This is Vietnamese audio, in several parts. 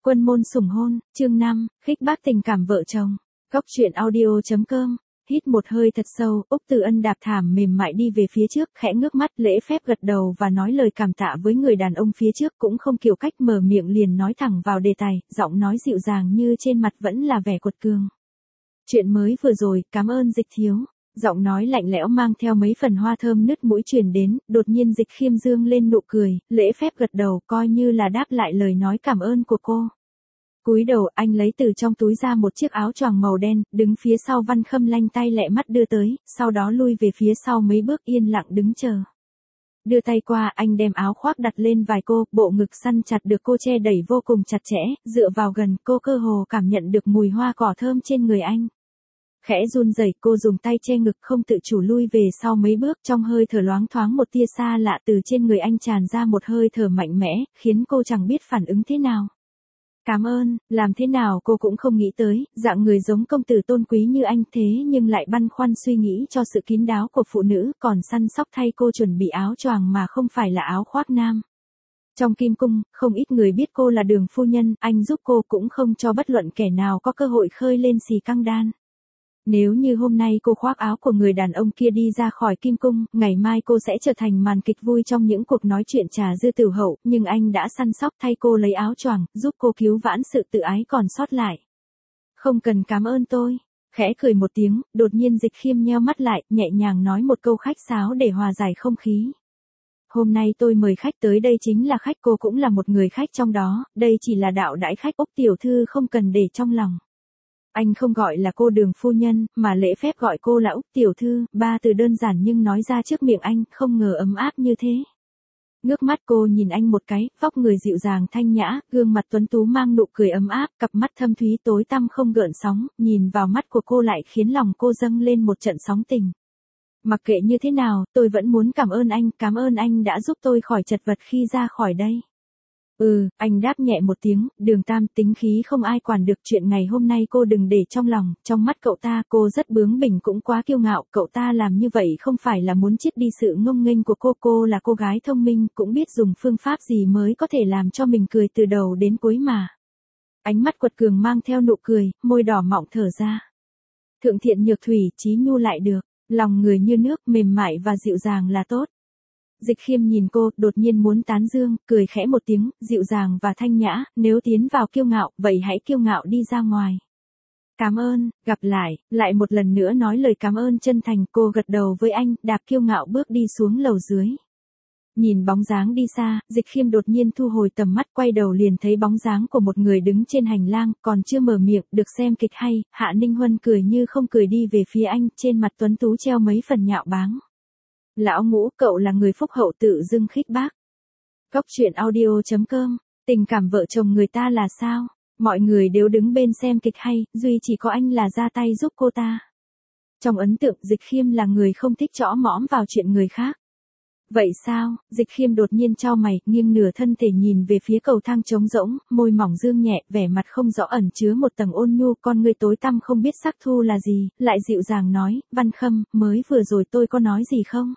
Quân môn sủng hôn, chương 5, khích bác tình cảm vợ chồng. Góc truyện audio.com. Hít một hơi thật sâu, Úc Từ Ân đạp thảm mềm mại đi về phía trước, khẽ ngước mắt, lễ phép gật đầu và nói lời cảm tạ với người đàn ông phía trước, cũng không kiểu cách mở miệng liền nói thẳng vào đề tài, giọng nói dịu dàng như trên mặt vẫn là vẻ quật cường. Chuyện mới vừa rồi, cảm ơn Dịch thiếu. Giọng nói lạnh lẽo mang theo mấy phần hoa thơm nứt mũi truyền đến, đột nhiên Dịch Khiêm dương lên nụ cười, lễ phép gật đầu coi như là đáp lại lời nói cảm ơn của cô. Cúi đầu anh lấy từ trong túi ra một chiếc áo choàng màu đen, đứng phía sau Văn Khâm lanh tay lẹ mắt đưa tới, sau đó lui về phía sau mấy bước yên lặng đứng chờ. Đưa tay qua anh đem áo khoác đặt lên vai cô, bộ ngực săn chặt được cô che đẩy vô cùng chặt chẽ, dựa vào gần cô cơ hồ cảm nhận được mùi hoa cỏ thơm trên người anh. Khẽ run rẩy cô dùng tay che ngực không tự chủ lui về sau mấy bước trong hơi thở loáng thoáng một tia xa lạ từ trên người anh tràn ra một hơi thở mạnh mẽ, khiến cô chẳng biết phản ứng thế nào. Cảm ơn, làm thế nào cô cũng không nghĩ tới, dạng người giống công tử tôn quý như anh thế nhưng lại băn khoăn suy nghĩ cho sự kín đáo của phụ nữ còn săn sóc thay cô chuẩn bị áo choàng mà không phải là áo khoác nam. Trong Kim Cung, không ít người biết cô là Đường phu nhân, anh giúp cô cũng không cho bất luận kẻ nào có cơ hội khơi lên xì căng đan. Nếu như hôm nay cô khoác áo của người đàn ông kia đi ra khỏi Kim Cung, ngày mai cô sẽ trở thành màn kịch vui trong những cuộc nói chuyện trà dư tử hậu, nhưng anh đã săn sóc thay cô lấy áo choàng, giúp cô cứu vãn sự tự ái còn sót lại. Không cần cảm ơn tôi. Khẽ cười một tiếng, đột nhiên Dịch Khiêm nheo mắt lại, nhẹ nhàng nói một câu khách sáo để hòa giải không khí. Hôm nay tôi mời khách tới đây chính là khách, cô cũng là một người khách trong đó, đây chỉ là đạo đãi khách, Úc tiểu thư không cần để trong lòng. Anh không gọi là cô Đường phu nhân, mà lễ phép gọi cô là Úc tiểu thư, ba từ đơn giản nhưng nói ra trước miệng anh, không ngờ ấm áp như thế. Ngước mắt cô nhìn anh một cái, vóc người dịu dàng thanh nhã, gương mặt tuấn tú mang nụ cười ấm áp, cặp mắt thâm thúy tối tăm không gợn sóng, nhìn vào mắt của cô lại khiến lòng cô dâng lên một trận sóng tình. Mặc kệ như thế nào, tôi vẫn muốn cảm ơn anh đã giúp tôi khỏi chật vật khi ra khỏi đây. Anh đáp nhẹ một tiếng, Đường Tam tính khí không ai quản được, chuyện ngày hôm nay cô đừng để trong lòng, trong mắt cậu ta cô rất bướng bỉnh cũng quá kiêu ngạo, cậu ta làm như vậy không phải là muốn chiết đi sự ngông nghênh của cô là cô gái thông minh, cũng biết dùng phương pháp gì mới có thể làm cho mình cười từ đầu đến cuối mà. Ánh mắt quật cường mang theo nụ cười, môi đỏ mọng thở ra. Thượng thiện nhược thủy, chí nhu lại được, lòng người như nước mềm mại và dịu dàng là tốt. Dịch Khiêm nhìn cô, đột nhiên muốn tán dương, cười khẽ một tiếng, dịu dàng và thanh nhã, nếu tiến vào kiêu ngạo, vậy hãy kiêu ngạo đi ra ngoài. Cảm ơn, gặp lại một lần nữa nói lời cảm ơn chân thành, cô gật đầu với anh, đạp kiêu ngạo bước đi xuống lầu dưới. Nhìn bóng dáng đi xa, Dịch Khiêm đột nhiên thu hồi tầm mắt, quay đầu liền thấy bóng dáng của một người đứng trên hành lang, còn chưa mở miệng, được xem kịch hay, Hạ Ninh Huân cười như không cười đi về phía anh, trên mặt tuấn tú treo mấy phần nhạo báng. Lão Ngũ, cậu là người phúc hậu tự dưng khích bác. Góc truyện audio.com, tình cảm vợ chồng người ta là sao? Mọi người đều đứng bên xem kịch hay, duy chỉ có anh là ra tay giúp cô ta. Trong ấn tượng, Dịch Khiêm là người không thích chõ mõm vào chuyện người khác. Vậy sao? Dịch Khiêm đột nhiên chau mày, nghiêng nửa thân thể nhìn về phía cầu thang trống rỗng, môi mỏng dương nhẹ, vẻ mặt không rõ ẩn chứa một tầng ôn nhu, con ngươi tối tăm không biết sắc thu là gì, lại dịu dàng nói, Văn Khâm, mới vừa rồi tôi có nói gì không?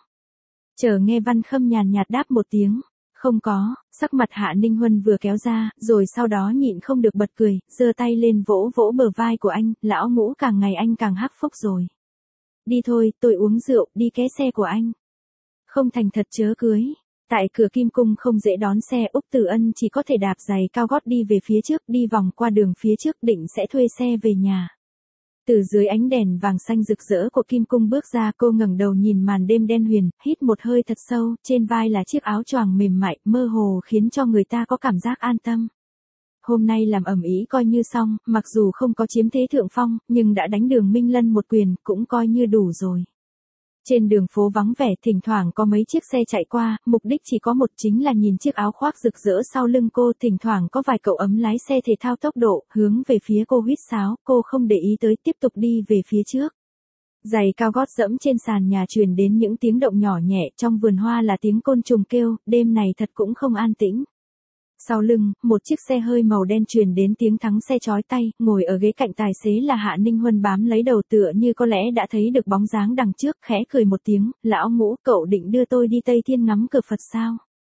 Chờ nghe Văn Khâm nhàn nhạt đáp một tiếng, không có, sắc mặt Hạ Ninh Huân vừa kéo ra, rồi sau đó nhịn không được bật cười, giơ tay lên vỗ vỗ bờ vai của anh, Lão Ngũ càng ngày anh càng hắc phúc rồi. Đi thôi, tôi uống rượu, đi ké xe của anh. Không thành thật chớ cưới. Tại cửa Kim Cung không dễ đón xe, Úc Từ Ân chỉ có thể đạp giày cao gót đi về phía trước, đi vòng qua đường phía trước định sẽ thuê xe về nhà. Từ dưới ánh đèn vàng xanh rực rỡ của Kim Cung bước ra, cô ngẩng đầu nhìn màn đêm đen huyền, hít một hơi thật sâu, trên vai là chiếc áo choàng mềm mại, mơ hồ khiến cho người ta có cảm giác an tâm. Hôm nay làm ầm ĩ coi như xong, mặc dù không có chiếm thế thượng phong, nhưng đã đánh Đường Minh Lân một quyền, cũng coi như đủ rồi. Trên đường phố vắng vẻ, thỉnh thoảng có mấy chiếc xe chạy qua, mục đích chỉ có một, chính là nhìn chiếc áo khoác rực rỡ sau lưng cô, thỉnh thoảng có vài cậu ấm lái xe thể thao tốc độ, hướng về phía cô huýt sáo, cô không để ý tới, tiếp tục đi về phía trước. Giày cao gót dẫm trên sàn nhà truyền đến những tiếng động nhỏ nhẹ, trong vườn hoa là tiếng côn trùng kêu, đêm này thật cũng không an tĩnh. Sau lưng, một chiếc xe hơi màu đen truyền đến tiếng thắng xe chói tay, ngồi ở ghế cạnh tài xế là Hạ Ninh Huân bám lấy đầu tựa như có lẽ đã thấy được bóng dáng đằng trước, khẽ cười một tiếng, Lão Ngũ, cậu định đưa tôi đi Tây Thiên ngắm cửa Phật sao?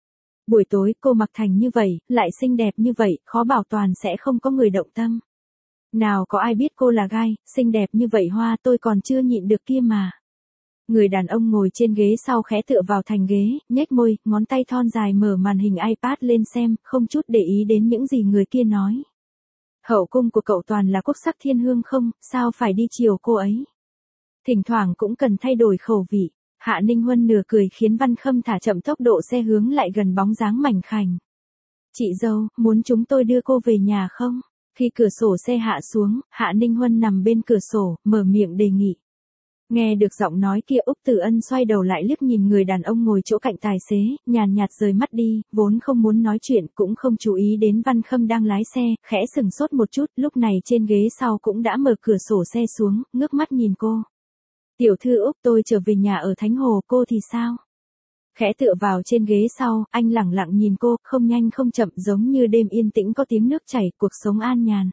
Buổi tối cô mặc thành như vậy, lại xinh đẹp như vậy, khó bảo toàn sẽ không có người động tâm. Nào có ai biết cô là gai, xinh đẹp như vậy Hoa, tôi còn chưa nhịn được kia mà. Người đàn ông ngồi trên ghế sau khẽ tựa vào thành ghế, nhếch môi, ngón tay thon dài mở màn hình iPad lên xem, không chút để ý đến những gì người kia nói. Hậu cung của cậu toàn là quốc sắc thiên hương không, sao phải đi chiều cô ấy. Thỉnh thoảng cũng cần thay đổi khẩu vị. Hạ Ninh Huân nửa cười khiến Văn Khâm thả chậm tốc độ xe hướng lại gần bóng dáng mảnh khảnh. Chị dâu, muốn chúng tôi đưa cô về nhà không? Khi cửa sổ xe hạ xuống, Hạ Ninh Huân nằm bên cửa sổ, mở miệng đề nghị. Nghe được giọng nói kia Úc Từ Ân xoay đầu lại liếc nhìn người đàn ông ngồi chỗ cạnh tài xế, nhàn nhạt rời mắt đi, vốn không muốn nói chuyện cũng không chú ý đến Văn Khâm đang lái xe, khẽ sừng sốt một chút, lúc này trên ghế sau cũng đã mở cửa sổ xe xuống, ngước mắt nhìn cô. Tiểu thư Úc, tôi trở về nhà ở Thánh Hồ, cô thì sao? Khẽ tựa vào trên ghế sau, anh lẳng lặng nhìn cô, không nhanh không chậm giống như đêm yên tĩnh có tiếng nước chảy, cuộc sống an nhàn.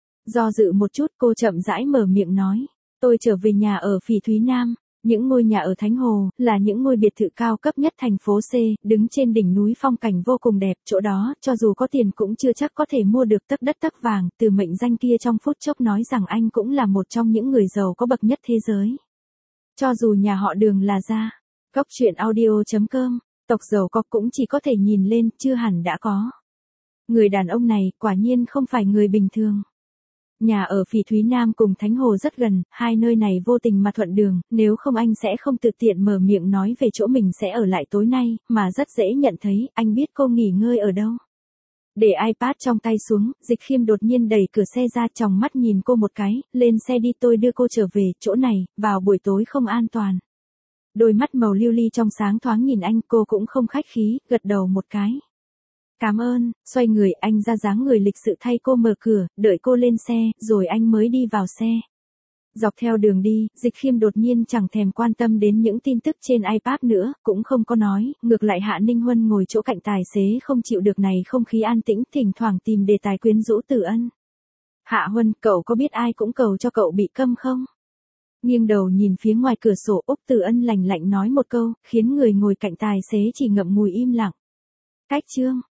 Do dự một chút cô chậm rãi mở miệng nói. Tôi trở về nhà ở Phỉ Thúy Nam. Những ngôi nhà ở Thánh Hồ, là những ngôi biệt thự cao cấp nhất thành phố C, đứng trên đỉnh núi phong cảnh vô cùng đẹp, chỗ đó, cho dù có tiền cũng chưa chắc có thể mua được tấc đất tấc vàng, từ mệnh danh kia trong phút chốc nói rằng anh cũng là một trong những người giàu có bậc nhất thế giới. Cho dù nhà họ Đường là gia. Góc truyện audio.com, tộc giàu có cũng chỉ có thể nhìn lên, chưa hẳn đã có. Người đàn ông này, quả nhiên không phải người bình thường. Nhà ở Phỉ Thúy Nam cùng Thánh Hồ rất gần, hai nơi này vô tình mà thuận đường, nếu không anh sẽ không tự tiện mở miệng nói về chỗ mình sẽ ở lại tối nay, mà rất dễ nhận thấy, anh biết cô nghỉ ngơi ở đâu. Để iPad trong tay xuống, Dịch Khiêm đột nhiên đẩy cửa xe ra, tròng mắt nhìn cô một cái, lên xe đi, tôi đưa cô trở về, chỗ này, vào buổi tối không an toàn. Đôi mắt màu lưu ly trong sáng thoáng nhìn anh, cô cũng không khách khí, gật đầu một cái. Cảm ơn, xoay người anh ra dáng người lịch sự thay cô mở cửa, đợi cô lên xe, rồi anh mới đi vào xe. Dọc theo đường đi, Dịch Khiêm đột nhiên chẳng thèm quan tâm đến những tin tức trên iPad nữa, cũng không có nói, ngược lại Hạ Ninh Huân ngồi chỗ cạnh tài xế không chịu được này không khí an tĩnh, thỉnh thoảng tìm đề tài quyến rũ Từ Ân. Hạ Huân, cậu có biết ai cũng cầu cho cậu bị câm không? Nghiêng đầu nhìn phía ngoài cửa sổ, Úc Từ Ân lạnh lạnh nói một câu, khiến người ngồi cạnh tài xế chỉ ngậm ngùi im lặng. Cách chương